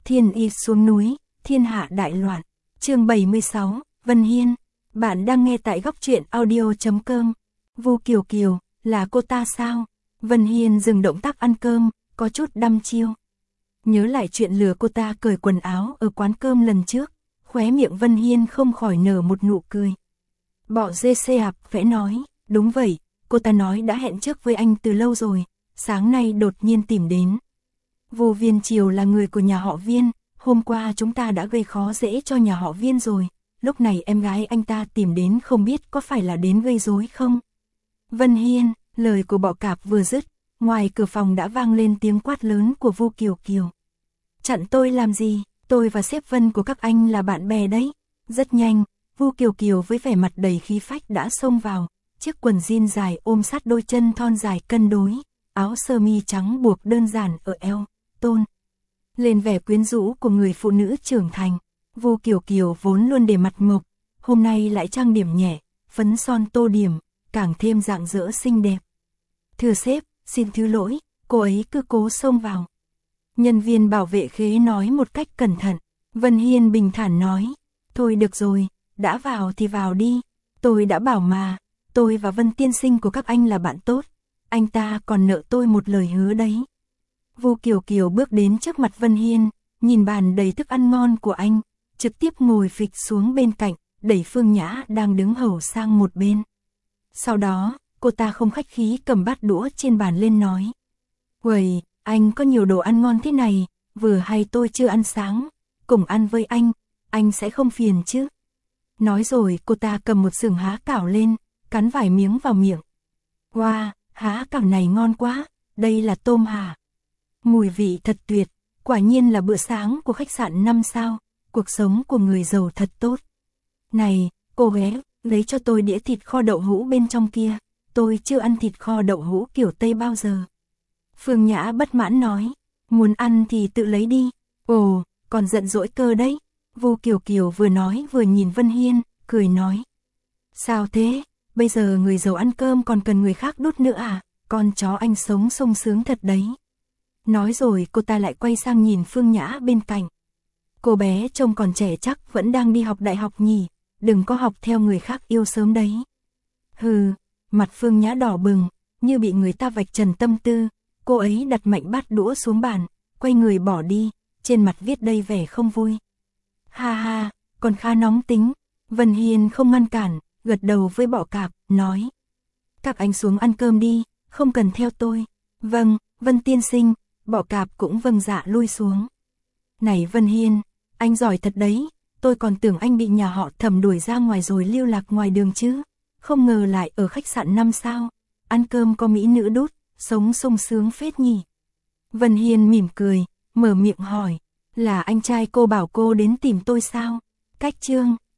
Thiên Y xuống núi, thiên hạ đại loạn. Chương 76, Vân Hiên. Bạn đang nghe tại góc truyện audio.com. Vu Kiều Kiều, là cô ta sao? Vân Hiên dừng động tác ăn cơm, có chút đăm chiêu. Nhớ lại chuyện lừa cô ta cởi quần áo ở quán cơm lần trước, khóe miệng Vân Hiên không khỏi nở một nụ cười. Bỏ dê xe ạp vẽ nói, đúng vậy, cô ta nói đã hẹn trước với anh từ lâu rồi, sáng nay đột nhiên tìm đến. Vu Viên Triều là người của nhà họ Viên, hôm qua chúng ta đã gây khó dễ cho nhà họ Viên rồi, lúc này em gái anh ta tìm đến không biết có phải là đến gây rối không? Vân Hiên, lời của Bọ Cạp vừa dứt, ngoài cửa phòng đã vang lên tiếng quát lớn của Vu Kiều Kiều. Chặn tôi làm gì, tôi và sếp Vân của các anh là bạn bè đấy. Rất nhanh, Vu Kiều Kiều với vẻ mặt đầy khí phách đã xông vào, chiếc quần jean dài ôm sát đôi chân thon dài cân đối, áo sơ mi trắng buộc đơn giản ở eo, tôn lên vẻ quyến rũ của người phụ nữ trưởng thành. Vu Kiều Kiều vốn luôn để mặt mộc, hôm nay lại trang điểm nhẹ, phấn son tô điểm, càng thêm rạng rỡ xinh đẹp. Thưa sếp, xin thứ lỗi, cô ấy cứ cố xông vào. Nhân viên bảo vệ khế nói một cách cẩn thận. Vân Hiên bình thản nói, thôi được rồi, đã vào thì vào đi, tôi đã bảo mà, tôi và Vân tiên sinh của các anh là bạn tốt, anh ta còn nợ tôi một lời hứa đấy. Vu Kiều Kiều bước đến trước mặt Vân Hiên, nhìn bàn đầy thức ăn ngon của anh, trực tiếp ngồi phịch xuống bên cạnh, đẩy Phương Nhã đang đứng hầu sang một bên. Sau đó, cô ta không khách khí cầm bát đũa trên bàn lên nói, uầy, anh có nhiều đồ ăn ngon thế này, vừa hay tôi chưa ăn sáng, cùng ăn với anh sẽ không phiền chứ. Nói rồi cô ta cầm một sừng há cảo lên, cắn vài miếng vào miệng. Wow, há cảo này ngon quá, đây là tôm hả? Mùi vị thật tuyệt, quả nhiên là bữa sáng của khách sạn 5 sao, cuộc sống của người giàu thật tốt. Này, cô bé, lấy cho tôi đĩa thịt kho đậu hũ bên trong kia, tôi chưa ăn thịt kho đậu hũ kiểu Tây bao giờ. Phương Nhã bất mãn nói, muốn ăn thì tự lấy đi. Ồ, còn giận dỗi cơ đấy. Vu Kiều Kiều vừa nói vừa nhìn Vân Hiên, cười nói. Sao thế, bây giờ người giàu ăn cơm còn cần người khác đút nữa à, con chó anh sống sung sướng thật đấy. Nói rồi cô ta lại quay sang nhìn Phương Nhã bên cạnh. Cô bé trông còn trẻ chắc vẫn đang đi học đại học nhỉ, đừng có học theo người khác yêu sớm đấy. Hừ, mặt Phương Nhã đỏ bừng, như bị người ta vạch trần tâm tư. Cô ấy đặt mạnh bát đũa xuống bàn, quay người bỏ đi, trên mặt viết đầy vẻ không vui. Ha ha, còn khá nóng tính. Vân Hiên không ngăn cản, gật đầu với Bọ Cạp, nói. Các anh xuống ăn cơm đi, không cần theo tôi. Vâng, Vân tiên sinh. Bọ Cạp cũng vâng dạ lui xuống. Này Vân Hiên, anh giỏi thật đấy, tôi còn tưởng anh bị nhà họ Thẩm đuổi ra ngoài rồi lưu lạc ngoài đường chứ. Không ngờ lại ở khách sạn 5 sao, ăn cơm có mỹ nữ đút, sống sung sướng phết nhỉ. Vân Hiên mỉm cười, mở miệng hỏi, là anh trai cô bảo cô đến tìm tôi sao? Cách chương